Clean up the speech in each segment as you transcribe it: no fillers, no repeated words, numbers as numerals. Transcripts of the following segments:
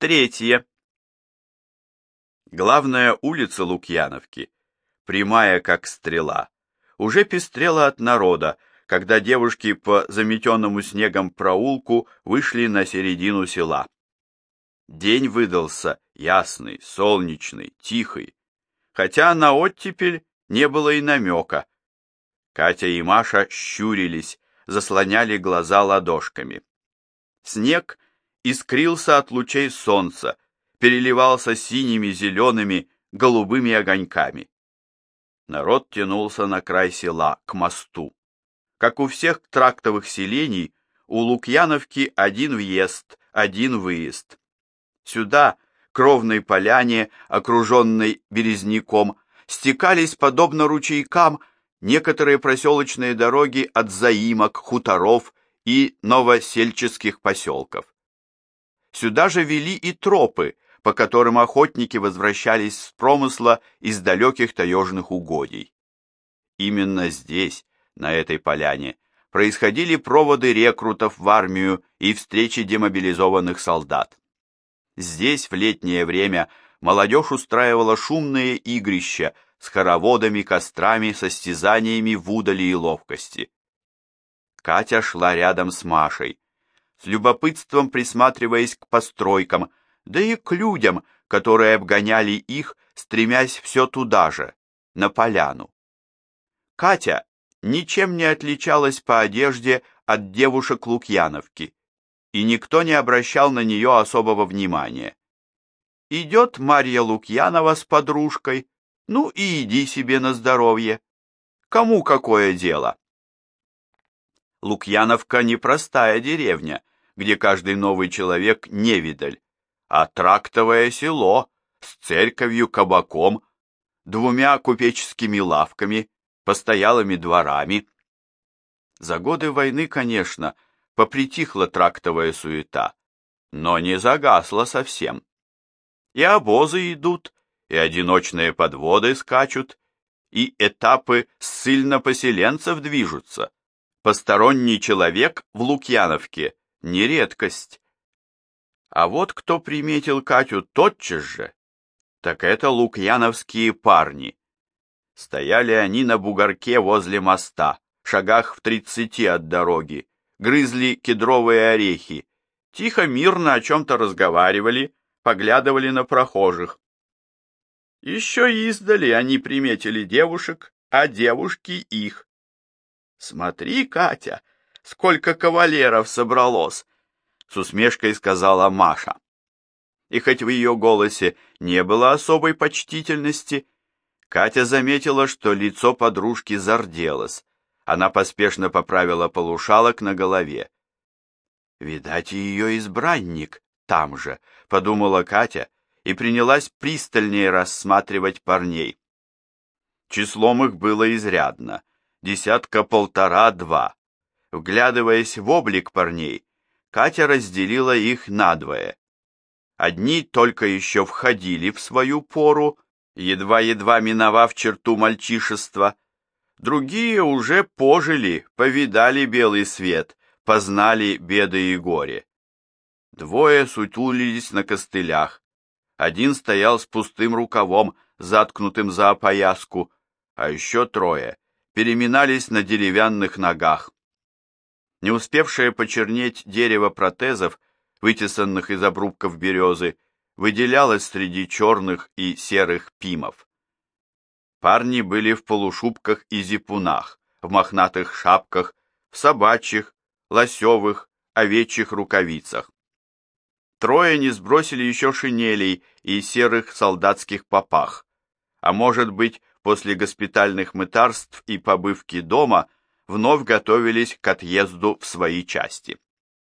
Третье. Главная улица Лукьяновки, прямая как стрела, уже пестрела от народа, когда девушки по заметенному снегом проулку вышли на середину села. День выдался ясный, солнечный, тихий, хотя на оттепель не было и намека. Катя и Маша щурились, заслоняли глаза ладошками. Снег искрился от лучей солнца, переливался синими, зелеными, голубыми огоньками. Народ тянулся на край села, к мосту. Как у всех трактовых селений, у Лукьяновки один въезд, один выезд. Сюда, к ровной поляне, окруженной березняком, стекались, подобно ручейкам, некоторые проселочные дороги от заимок, хуторов и новосельческих поселков. Сюда же вели и тропы, по которым охотники возвращались с промысла из далеких таежных угодий. Именно здесь, на этой поляне, происходили проводы рекрутов в армию и встречи демобилизованных солдат. Здесь в летнее время молодежь устраивала шумные игрища с хороводами, кострами, состязаниями в удали и ловкости. Катя шла рядом с Машей, с любопытством присматриваясь к постройкам, да и к людям, которые обгоняли их, стремясь все туда же, на поляну. Катя ничем не отличалась по одежде от девушек Лукьяновки, и никто не обращал на нее особого внимания. Идет Марья Лукьянова с подружкой, ну и иди себе на здоровье. Кому какое дело? Лукьяновка непростая деревня, где каждый новый человек невидаль, а трактовое село с церковью, кабаком, двумя купеческими лавками, постоялыми дворами. За годы войны, конечно, попритихла трактовая суета, но не загасла совсем. И обозы идут, и одиночные подводы скачут, и этапы ссыльно-поселенцев движутся. Посторонний человек в Лукьяновке не редкость. А вот кто приметил Катю тотчас же, так это лукьяновские парни. Стояли они на бугорке возле моста, шагах в 30 от дороги, грызли кедровые орехи, тихо, мирно о чем-то разговаривали, поглядывали на прохожих. Еще издали они приметили девушек, а девушки их. «Смотри, Катя, сколько кавалеров собралось!» — с усмешкой сказала Маша. И хоть в ее голосе не было особой почтительности, Катя заметила, что лицо подружки зарделось. Она поспешно поправила полушалок на голове. «Видать, ее избранник там же», — подумала Катя и принялась пристальнее рассматривать парней. Числом их было изрядно, 10-1,5-2. Вглядываясь в облик парней, Катя разделила их надвое. Одни только еще входили в свою пору, едва-едва миновав черту мальчишества, другие уже пожили, повидали белый свет, познали беды и горе. Двое сутулились на костылях, один стоял с пустым рукавом, заткнутым за опояску, а еще трое переминались на деревянных ногах. Не успевшее почернеть дерево протезов, вытесанных из обрубков березы, выделялось среди черных и серых пимов. Парни были в полушубках и зипунах, в мохнатых шапках, в собачьих, лосевых, овечьих рукавицах. Трое не сбросили еще шинелей и серых солдатских попах, а может быть, после госпитальных мытарств и побывки дома вновь готовились к отъезду в свои части.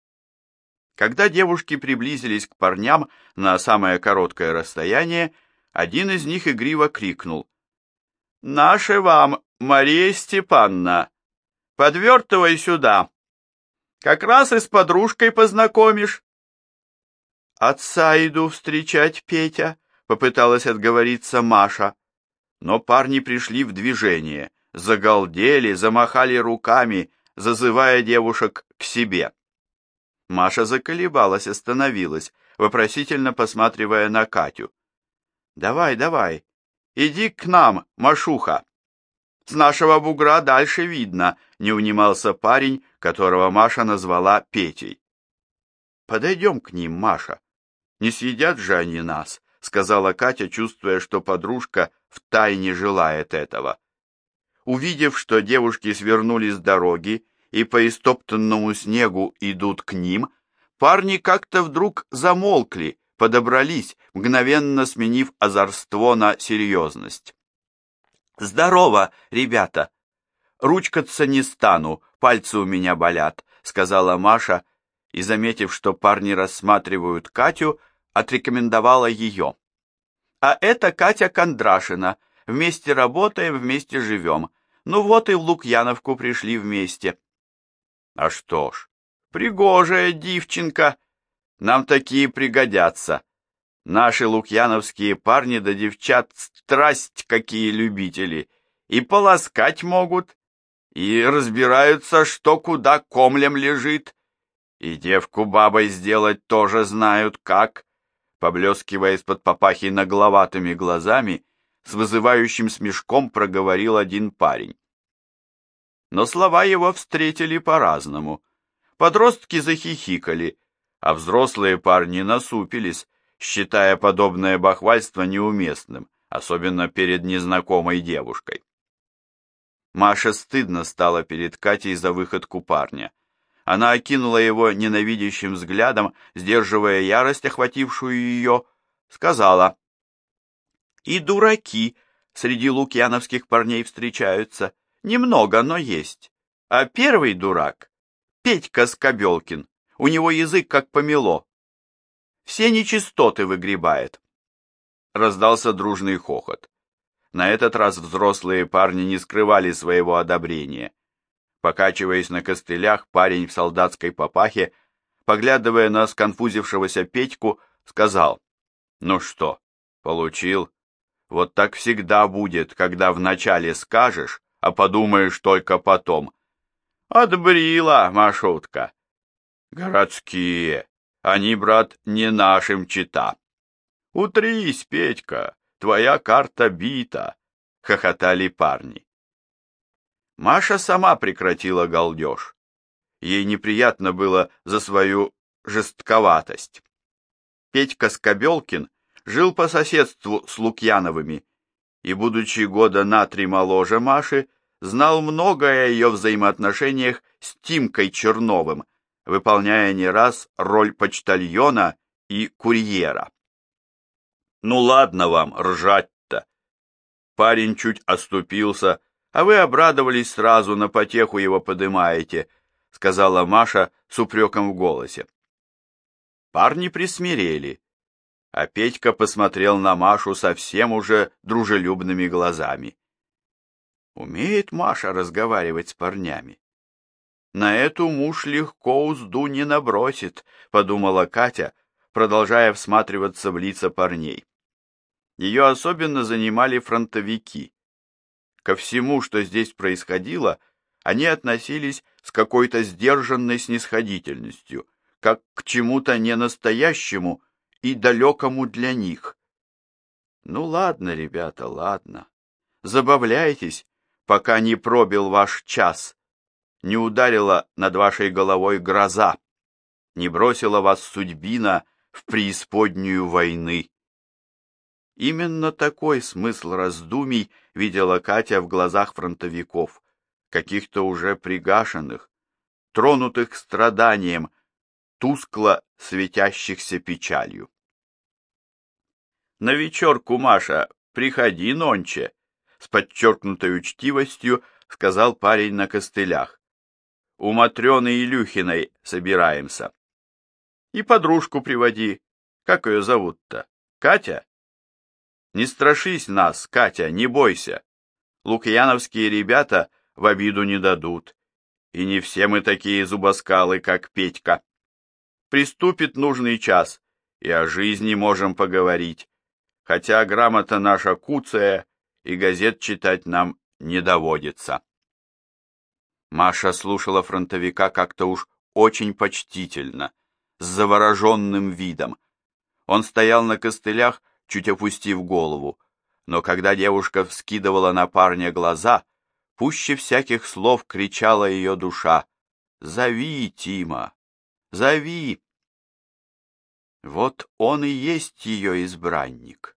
Когда девушки приблизились к парням на самое короткое расстояние, один из них игриво крикнул: «Наше вам, Мария Степановна! Подвертывай сюда! Как раз и с подружкой познакомишь!» «Отца иду встречать, Петя», — попыталась отговориться Маша. Но парни пришли в движение, загалдели, замахали руками, зазывая девушек к себе. Маша заколебалась, остановилась, вопросительно посматривая на Катю. «Давай, давай, иди к нам, Машуха. С нашего бугра дальше видно», — не унимался парень, которого Маша назвала Петей. «Подойдем к ним, Маша. Не съедят же они нас», — сказала Катя, чувствуя, что подружка втайне желает этого. Увидев, что девушки свернули с дороги и по истоптанному снегу идут к ним, парни как-то вдруг замолкли, подобрались, мгновенно сменив озорство на серьезность. «Здорово, ребята! Ручкаться не стану, пальцы у меня болят», — сказала Маша, и, заметив, что парни рассматривают Катю, отрекомендовала ее. «А это Катя Кондрашина. Вместе работаем, вместе живем. Ну вот и в Лукьяновку пришли вместе». «А что ж, пригожая девчонка. Нам такие пригодятся. Наши лукьяновские парни да девчат страсть какие любители. И полоскать могут, и разбираются, что куда комлем лежит. И девку бабой сделать тоже знают как», поблескивая из-под папахи нагловатыми глазами, с вызывающим смешком проговорил один парень. Но слова его встретили по-разному. Подростки захихикали, а взрослые парни насупились, считая подобное бахвальство неуместным, особенно перед незнакомой девушкой. Маше стыдно стало перед Катей за выходку парня. Она окинула его ненавидящим взглядом, сдерживая ярость, охватившую ее, сказала: «И дураки среди лукьяновских парней встречаются. Немного, но есть. А первый дурак — Петька Скобелкин. У него язык как помело. Все нечистоты выгребает». Раздался дружный хохот. На этот раз взрослые парни не скрывали своего одобрения. Покачиваясь на костылях, парень в солдатской папахе, поглядывая на сконфузившегося Петьку, сказал: «Ну что, получил? Вот так всегда будет, когда вначале скажешь, а подумаешь только потом. Отбрила, Машутка. Городские, они, брат, не нашим чита. Утрись, Петька, твоя карта бита», — хохотали парни. Маша сама прекратила галдеж. Ей неприятно было за свою жестковатость. Петька Скобелкин жил по соседству с Лукьяновыми и, будучи года на 3 моложе Маши, знал многое о ее взаимоотношениях с Тимкой Черновым, выполняя не раз роль почтальона и курьера. «Ну ладно вам ржать-то!» Парень чуть оступился, «А вы обрадовались сразу, на потеху его подымаете», — сказала Маша с упреком в голосе. Парни присмирели, а Петька посмотрел на Машу совсем уже дружелюбными глазами. Умеет Маша разговаривать с парнями. На эту муж легко узду не набросит, подумала Катя, продолжая всматриваться в лица парней. Ее особенно занимали фронтовики. Ко всему, что здесь происходило, они относились с какой-то сдержанной снисходительностью, как к чему-то ненастоящему и далекому для них. Ну ладно, ребята, ладно. Забавляйтесь, пока не пробил ваш час, не ударила над вашей головой гроза, не бросила вас судьбина в преисподнюю войны. Именно такой смысл раздумий видела Катя в глазах фронтовиков, каких-то уже пригашенных, тронутых страданием, тускло светящихся печалью. «На вечерку, Маша, приходи нонче», — с подчеркнутой учтивостью сказал парень на костылях. «У Матрёны Илюхиной собираемся. И подружку приводи. Как ее зовут-то? Катя? Не страшись нас, Катя, не бойся. Лукьяновские ребята в обиду не дадут. И не все мы такие зубоскалы, как Петька. Приступит нужный час, и о жизни можем поговорить, хотя грамота наша куцая, и газет читать нам не доводится». Маша слушала фронтовика как-то уж очень почтительно, с завороженным видом, Он стоял на костылях, чуть опустив голову, но когда девушка вскидывала на парня глаза, пуще всяких слов кричала ее душа: «Зови, Тима! Зови!» Вот он и есть ее избранник.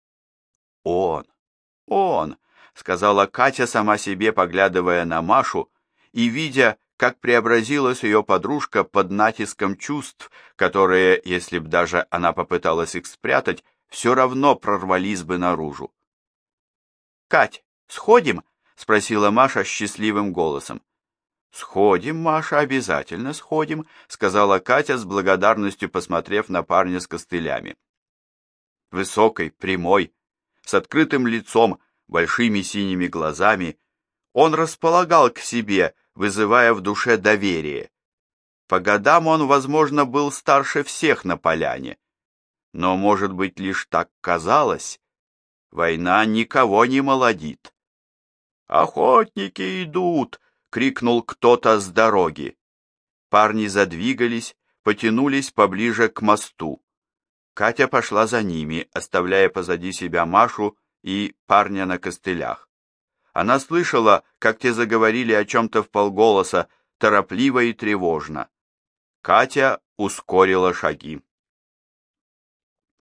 Он, сказала Катя сама себе, поглядывая на Машу и видя, как преобразилась ее подружка под натиском чувств, которые, если б даже она попыталась их спрятать, все равно прорвались бы наружу. «Кать, сходим?» — спросила Маша счастливым голосом. «Сходим, Маша, обязательно сходим», — сказала Катя с благодарностью, посмотрев на парня с костылями. Высокий, прямой, с открытым лицом, большими синими глазами, он располагал к себе, вызывая в душе доверие. По годам он, возможно, был старше всех на поляне, но, может быть, лишь так казалось. Война никого не молодит. «Охотники идут!» — крикнул кто-то с дороги. Парни задвигались, потянулись поближе к мосту. Катя пошла за ними, оставляя позади себя Машу и парня на костылях. Она слышала, как те заговорили о чем-то вполголоса, торопливо и тревожно. Катя ускорила шаги.